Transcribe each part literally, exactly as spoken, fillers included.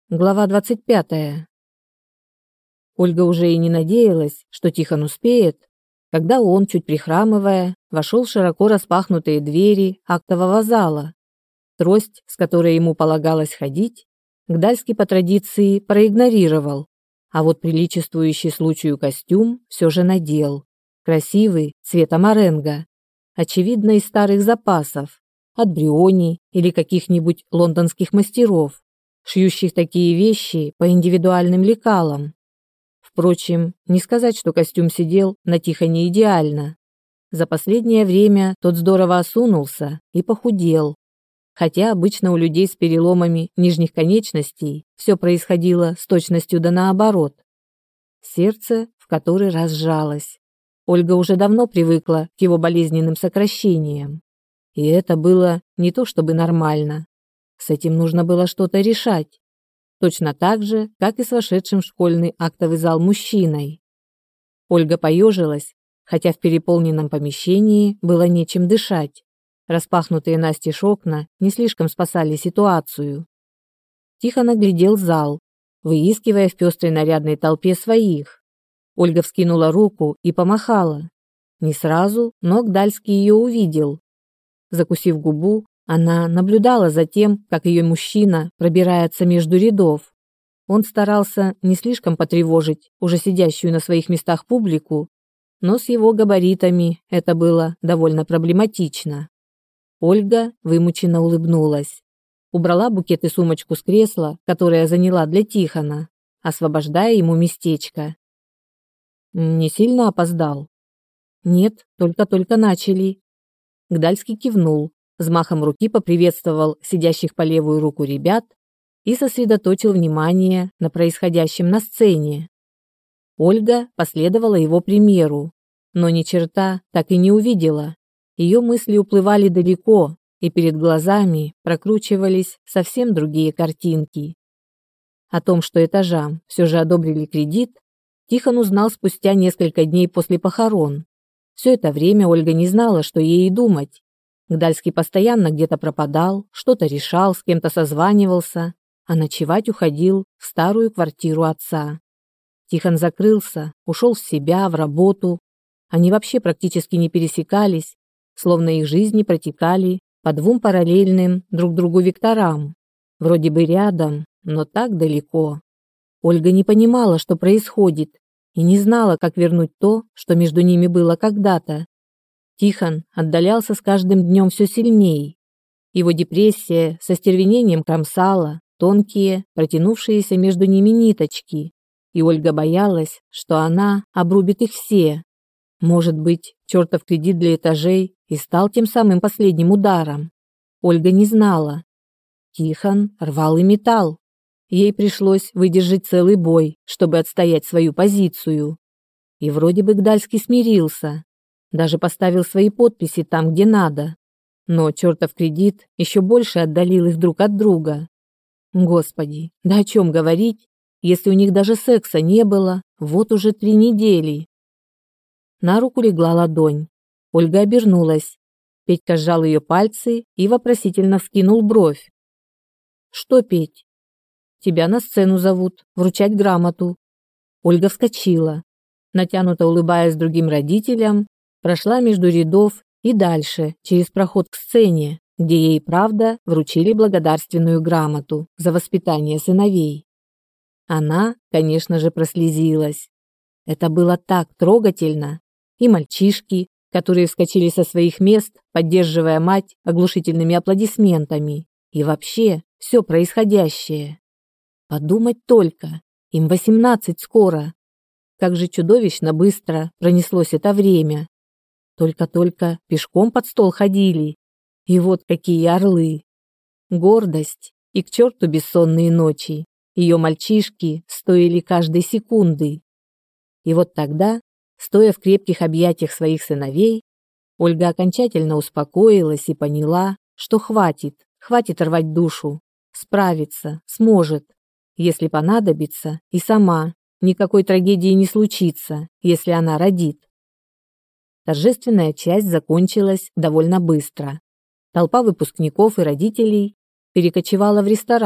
Глава двадцать пятая. Ольга уже и не надеялась, что Тихон успеет, когда он, чуть прихрамывая, вошел в широко распахнутые двери актового зала. Трость, с которой ему полагалось ходить, Гдальский по традиции проигнорировал, а вот приличествующий случаю костюм все же надел. Красивый, цвета моренго, очевидно, из старых запасов, от Бриони или каких-нибудь лондонских мастеров, шьющих такие вещи по индивидуальным лекалам. Впрочем, не сказать, что костюм сидел на Тихоне идеально. За последнее время тот здорово осунулся и похудел, хотя обычно у людей с переломами нижних конечностей все происходило с точностью да наоборот. Сердце в который раз сжалось. Ольга уже давно привыкла к его болезненным сокращениям. И это было не то чтобы нормально. С этим нужно было что-то решать. Точно так же, как и с вошедшим в школьный актовый зал мужчиной. Ольга поежилась, хотя в переполненном помещении было нечем дышать. Распахнутые настежь окна не слишком спасали ситуацию. Тихон оглядел зал, выискивая в пестрой нарядной толпе своих. Ольга вскинула руку и помахала. Не сразу, но Гдальский ее увидел. Закусив губу, она наблюдала за тем, как ее мужчина пробирается между рядов. Он старался не слишком потревожить уже сидящую на своих местах публику, но с его габаритами это было довольно проблематично. Ольга вымученно улыбнулась. Убрала букет и сумочку с кресла, которое заняла для Тихона, освобождая ему местечко. «Не сильно опоздал?» «Нет, только-только начали». Гдальский кивнул, взмахом руки поприветствовал сидящих по левую руку ребят и сосредоточил внимание на происходящем на сцене. Ольга последовала его примеру, но ни черта так и не увидела. Ее мысли уплывали далеко, и перед глазами прокручивались совсем другие картинки. О том, что этажам все же одобрили кредит, Тихон узнал спустя несколько дней после похорон. Все это время Ольга не знала, что ей и думать. Гдальский постоянно где-то пропадал, что-то решал, с кем-то созванивался, а ночевать уходил в старую квартиру отца. Тихон закрылся, ушел в себя, в работу. Они вообще практически не пересекались, словно их жизни протекали по двум параллельным друг другу векторам. Вроде бы рядом, но так далеко. Ольга не понимала, что происходит, и не знала, как вернуть то, что между ними было когда-то. Тихон отдалялся с каждым днем все сильней. Его депрессия со стервенением кромсала тонкие, протянувшиеся между ними ниточки, и Ольга боялась, что она обрубит их все. Может быть, чертов кредит для этажей и стал тем самым последним ударом. Ольга не знала. Тихон рвал и металл. Ей пришлось выдержать целый бой, чтобы отстоять свою позицию. И вроде бы Гдальский смирился. Даже поставил свои подписи там, где надо. Но чертов кредит еще больше отдалил их друг от друга. Господи, да о чем говорить, если у них даже секса не было вот уже три недели. На руку легла ладонь. Ольга обернулась. Петька сжал ее пальцы и вопросительно вскинул бровь. «Что, Петь?» «Тебя на сцену зовут, вручать грамоту». Ольга вскочила. Натянуто улыбаясь другим родителям, прошла между рядов и дальше, через проход к сцене, где ей, правда, вручили благодарственную грамоту за воспитание сыновей. Она, конечно же, прослезилась. Это было так трогательно. И мальчишки, которые вскочили со своих мест, поддерживая мать оглушительными аплодисментами, и вообще все происходящее. Подумать только, им восемнадцать скоро. Как же чудовищно быстро пронеслось это время. Только-только пешком под стол ходили. И вот какие орлы. Гордость и к черту бессонные ночи. Ее мальчишки стоили каждой секунды. И вот тогда, стоя в крепких объятиях своих сыновей, Ольга окончательно успокоилась и поняла, что хватит, хватит рвать душу. Справится, сможет. Если понадобится, и сама. Никакой трагедии не случится, если она родит. Торжественная часть закончилась довольно быстро. Толпа выпускников и родителей перекочевала в ресторан,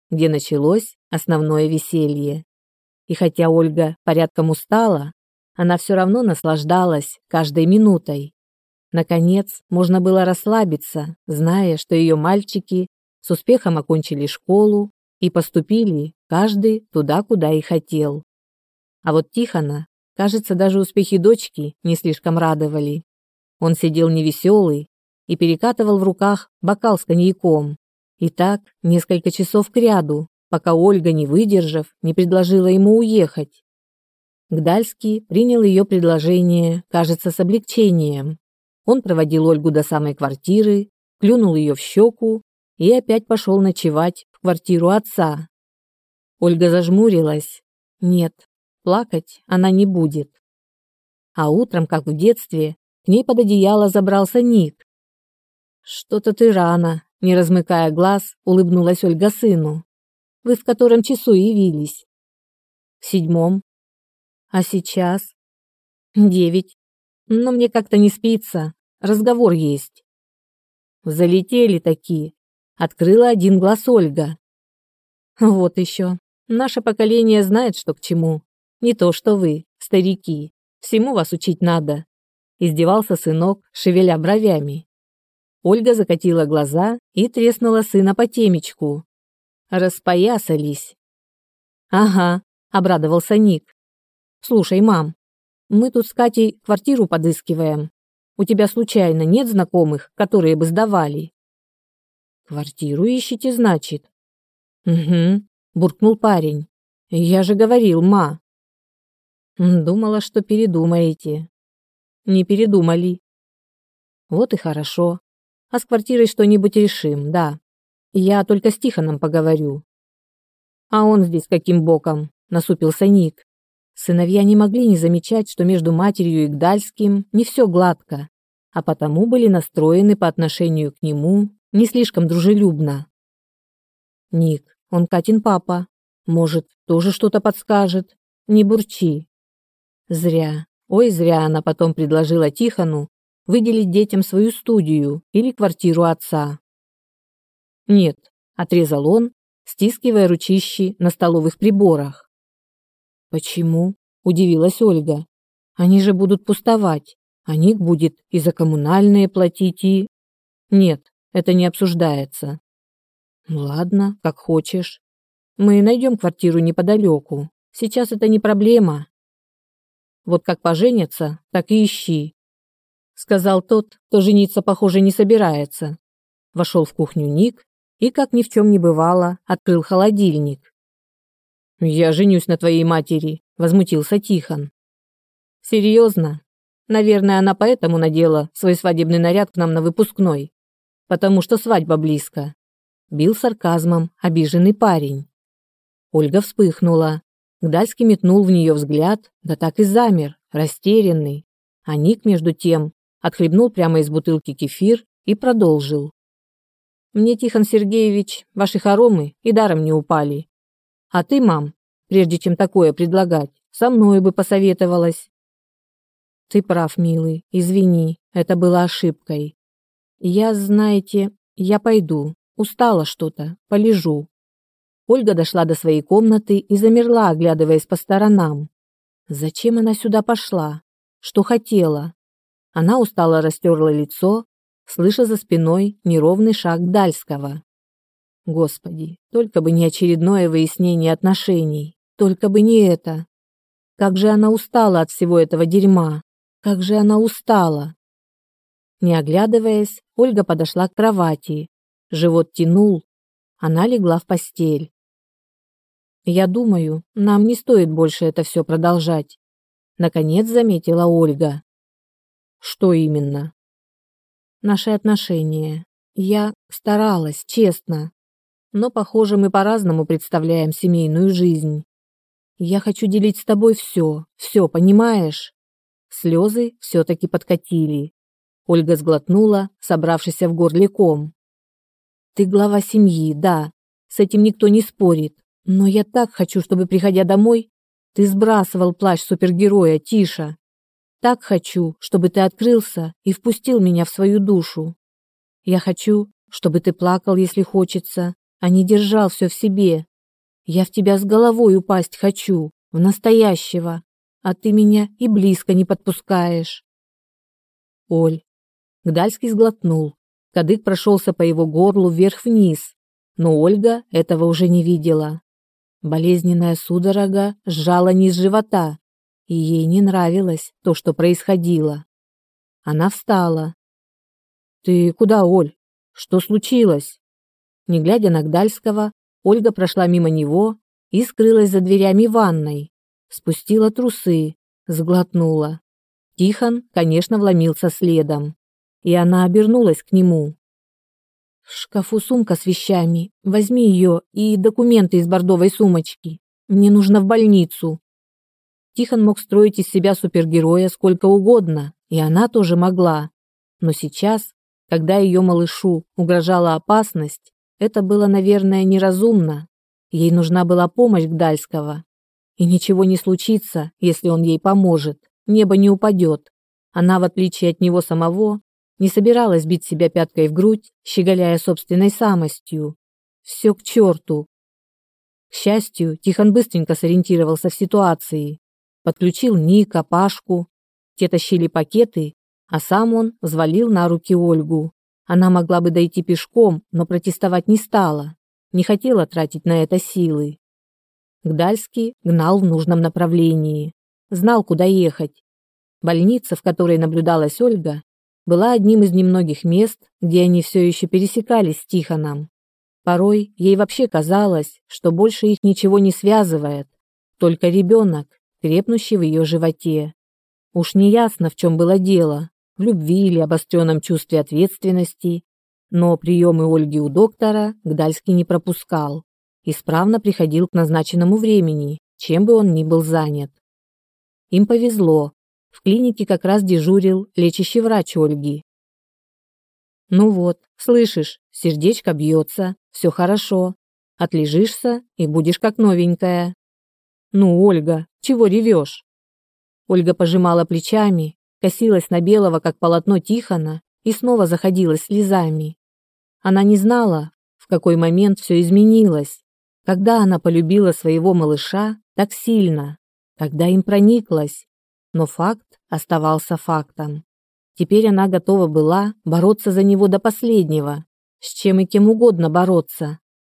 где началось основное веселье. И хотя Ольга порядком устала, она все равно наслаждалась каждой минутой. Наконец, можно было расслабиться, зная, что ее мальчики с успехом окончили школу и поступили каждый туда, куда и хотел. А вот Тихона, кажется, даже успехи дочки не слишком радовали. Он сидел невеселый и перекатывал в руках бокал с коньяком. И так несколько часов кряду, пока Ольга, не выдержав, не предложила ему уехать. Гдальский принял ее предложение, кажется, с облегчением. Он проводил Ольгу до самой квартиры, клюнул ее в щеку и опять пошел ночевать в квартиру отца. Ольга зажмурилась. Нет, плакать она не будет. А утром, как в детстве, к ней под одеяло забрался Ник. «Что-то ты рано», — не размыкая глаз, улыбнулась Ольга сыну. «Вы в котором часу явились?» «В седьмом». «А сейчас?» «Девять. Но мне как-то не спится. Разговор есть». «Залетели такие», — открыла один глаз Ольга. «Вот еще. Наше поколение знает, что к чему. Не то, что вы, старики. Всему вас учить надо», — издевался сынок, шевеля бровями. Ольга закатила глаза и треснула сына по темечку. Распоясались. «Ага», — обрадовался Ник. «Слушай, мам, мы тут с Катей квартиру подыскиваем. У тебя случайно нет знакомых, которые бы сдавали?» «Квартиру ищете, значит?» «Угу», — буркнул парень. «Я же говорил, ма». «Думала, что передумаете». «Не передумали». «Вот и хорошо. А с квартирой что-нибудь решим, да. Я только с Тихоном поговорю». «А он здесь каким боком?» — насупился Ник. Сыновья не могли не замечать, что между матерью и Гдальским не все гладко, а потому были настроены по отношению к нему не слишком дружелюбно. «Ник, он Катин папа. Может, тоже что-то подскажет? Не бурчи». Зря, ой, зря она потом предложила Тихону выделить детям свою студию или квартиру отца. «Нет», — отрезал он, стискивая ручищи на столовых приборах. «Почему?» — удивилась Ольга. «Они же будут пустовать, а Ник будет и за коммунальные платить, и...» «Нет, это не обсуждается». «Ладно, как хочешь. Мы найдем квартиру неподалеку. Сейчас это не проблема. Вот как поженятся, так и ищи», — сказал тот, кто жениться, похоже, не собирается. Вошел в кухню Ник и, как ни в чем не бывало, открыл холодильник. «Я женюсь на твоей матери», — возмутился Тихон. «Серьезно? Наверное, она поэтому надела свой свадебный наряд к нам на выпускной. Потому что свадьба близко», — бил сарказмом обиженный парень. Ольга вспыхнула. Гдальский метнул в нее взгляд, да так и замер, растерянный. А Ник, между тем, отхлебнул прямо из бутылки кефир и продолжил. «Мне, Тихон Сергеевич, ваши хоромы и даром не упали. А ты, мам, прежде чем такое предлагать, со мной бы посоветовалась». «Ты прав, милый, извини, это было ошибкой. Я, знаете, я пойду, устала что-то, полежу». Ольга дошла до своей комнаты и замерла, оглядываясь по сторонам. Зачем она сюда пошла? Что хотела? Она устало растерла лицо, слыша за спиной неровный шаг Гдальского. Господи, только бы не очередное выяснение отношений, только бы не это. Как же она устала от всего этого дерьма, как же она устала. Не оглядываясь, Ольга подошла к кровати. Живот тянул, она легла в постель. «Я думаю, нам не стоит больше это все продолжать», — наконец заметила Ольга. «Что именно?» «Наши отношения. Я старалась, честно. Но, похоже, мы по-разному представляем семейную жизнь. Я хочу делить с тобой все, все, понимаешь?» Слезы все-таки подкатили. Ольга сглотнула, собравшись в горле ком. «Ты глава семьи, да, с этим никто не спорит. Но я так хочу, чтобы, приходя домой, ты сбрасывал плащ супергероя, Тиша. Так хочу, чтобы ты открылся и впустил меня в свою душу. Я хочу, чтобы ты плакал, если хочется, а не держал все в себе. Я в тебя с головой упасть хочу, в настоящего, а ты меня и близко не подпускаешь. Оль. Гдальский сглотнул. Кадык прошелся по его горлу вверх-вниз, но Ольга этого уже не видела. Болезненная судорога сжала низ живота, и ей не нравилось то, что происходило. Она встала. «Ты куда, Оль? Что случилось?» Не глядя на Гдальского, Ольга прошла мимо него и скрылась за дверями ванной. Спустила трусы, сглотнула. Тихон, конечно, вломился следом, и она обернулась к нему. «В шкафу сумка с вещами. Возьми ее и документы из бордовой сумочки. Мне нужно в больницу». Тихон мог строить из себя супергероя сколько угодно, и она тоже могла. Но сейчас, когда ее малышу угрожала опасность, это было, наверное, неразумно. Ей нужна была помощь Гдальского. И ничего не случится, если он ей поможет. Небо не упадет. Она, в отличие от него самого, не собиралась бить себя пяткой в грудь, щеголяя собственной самостью. Все к черту. К счастью, Тихон быстренько сориентировался в ситуации. Подключил Ника, Пашку. Те тащили пакеты, а сам он взвалил на руки Ольгу. Она могла бы дойти пешком, но протестовать не стала. Не хотела тратить на это силы. Гдальский гнал в нужном направлении. Знал, куда ехать. Больница, в которой наблюдалась Ольга, была одним из немногих мест, где они все еще пересекались с Тихоном. Порой ей вообще казалось, что больше их ничего не связывает, только ребенок, крепнущий в ее животе. Уж не ясно, в чем было дело, в любви или обостренном чувстве ответственности, но приемы Ольги у доктора Гдальский не пропускал, исправно приходил к назначенному времени, чем бы он ни был занят. Им повезло. В клинике как раз дежурил лечащий врач Ольги. «Ну вот, слышишь, сердечко бьется, все хорошо. Отлежишься и будешь как новенькая». «Ну, Ольга, чего ревешь?» Ольга пожимала плечами, косилась на белого, как полотно Тихона, и снова заходилась слезами. Она не знала, в какой момент все изменилось, когда она полюбила своего малыша так сильно, когда им прониклась. Но факт оставался фактом. Теперь она готова была бороться за него до последнего, с чем и кем угодно бороться.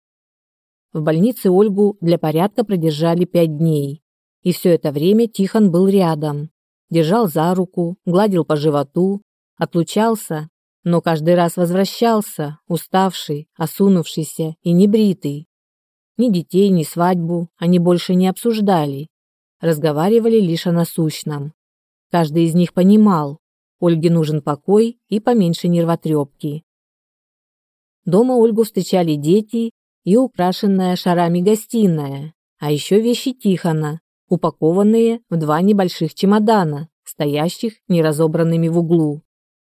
В больнице Ольгу для порядка продержали пять дней. И все это время Тихон был рядом. Держал за руку, гладил по животу, отлучался, но каждый раз возвращался, уставший, осунувшийся и небритый. Ни детей, ни свадьбу они больше не обсуждали. Разговаривали лишь о насущном. Каждый из них понимал, Ольге нужен покой и поменьше нервотрепки. Дома Ольгу встречали дети и украшенная шарами гостиная, а еще вещи Тихона, упакованные в два небольших чемодана, стоящих неразобранными в углу.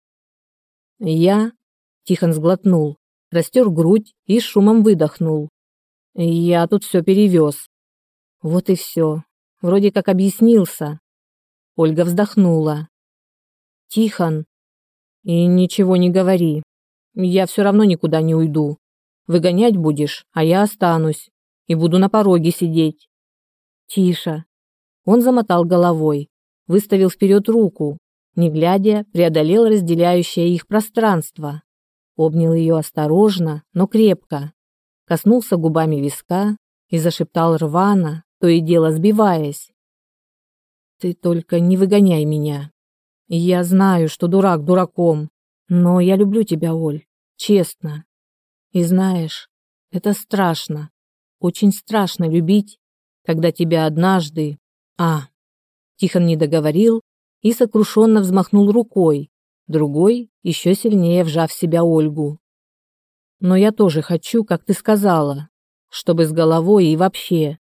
«Я...» — Тихон сглотнул, растер грудь и с шумом выдохнул. «Я тут все перевез». Вот и все. Вроде как объяснился. Ольга вздохнула. «Тихон, и ничего не говори. Я все равно никуда не уйду. Выгонять будешь, а я останусь. И буду на пороге сидеть». «Тише». Он замотал головой, выставил вперед руку, не глядя, преодолел разделяющее их пространство. Обнял ее осторожно, но крепко. Коснулся губами виска и зашептал рвано, то и дело сбиваясь. «Ты только не выгоняй меня. Я знаю, что дурак дураком, но я люблю тебя, Оль, честно. И знаешь, это страшно, очень страшно любить, когда тебя однажды...» А, Тихон не договорил и сокрушенно взмахнул рукой, другой еще сильнее вжав в себя Ольгу. «Но я тоже хочу, как ты сказала, чтобы с головой и вообще...»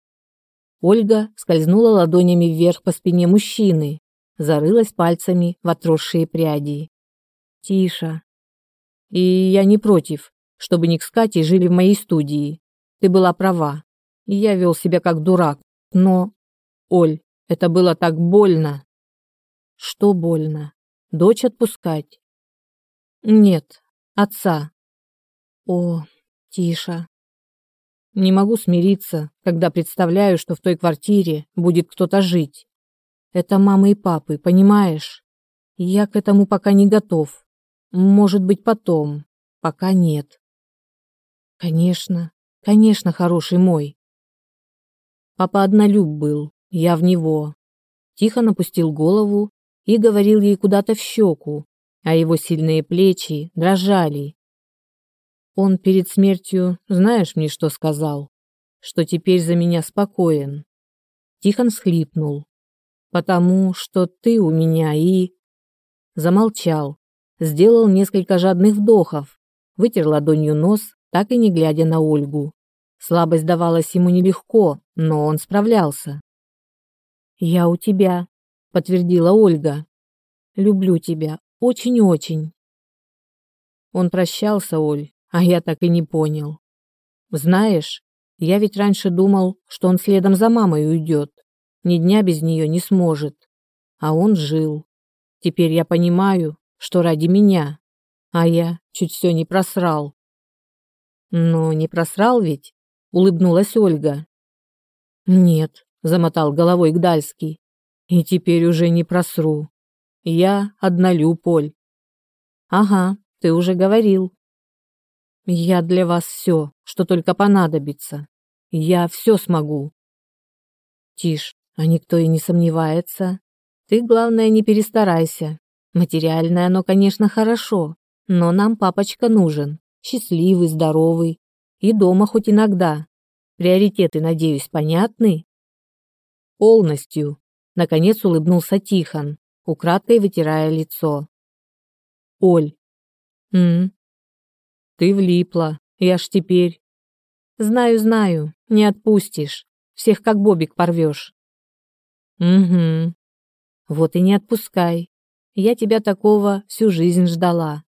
Ольга скользнула ладонями вверх по спине мужчины, зарылась пальцами в отросшие пряди. «Тише. И я не против, чтобы Ник с Катей жили в моей студии. Ты была права. И я вел себя как дурак. Но, Оль, это было так больно». «Что больно? Дочь отпускать?» «Нет, отца». «О, тише. Не могу смириться, когда представляю, что в той квартире будет кто-то жить. Это мамы и папы, понимаешь? Я к этому пока не готов. Может быть, потом. Пока нет. Конечно, конечно, хороший мой. Папа однолюб был, я в него. Тихон опустил голову и говорил ей куда-то в щеку, а его сильные плечи дрожали. Он перед смертью, знаешь мне, что сказал? Что теперь за меня спокоен. Тихон всхлипнул. Потому что ты у меня и... Замолчал, сделал несколько жадных вдохов, вытер ладонью нос, так и не глядя на Ольгу. Слабость давалась ему нелегко, но он справлялся. «Я у тебя», — подтвердила Ольга. «Люблю тебя, очень-очень». Он прощался, Оль, а я так и не понял. Знаешь, я ведь раньше думал, что он следом за мамой уйдет, ни дня без нее не сможет. А он жил. Теперь я понимаю, что ради меня, а я чуть все не просрал. Но не просрал ведь? Улыбнулась Ольга. Нет, замотал головой Гдальский. И теперь уже не просру. Я однолюб, Оль. Ага, ты уже говорил. Я для вас все, что только понадобится. Я все смогу. Тише, а никто и не сомневается. Ты, главное, не перестарайся. Материальное оно, конечно, хорошо, но нам папочка нужен. Счастливый, здоровый. И дома хоть иногда. Приоритеты, надеюсь, понятны? Полностью. Наконец улыбнулся Тихон, украдкой вытирая лицо. Оль. М? Ты влипла. Я ж теперь... Знаю, знаю. Не отпустишь. Всех как бобик порвешь. Угу. Вот и не отпускай. Я тебя такого всю жизнь ждала.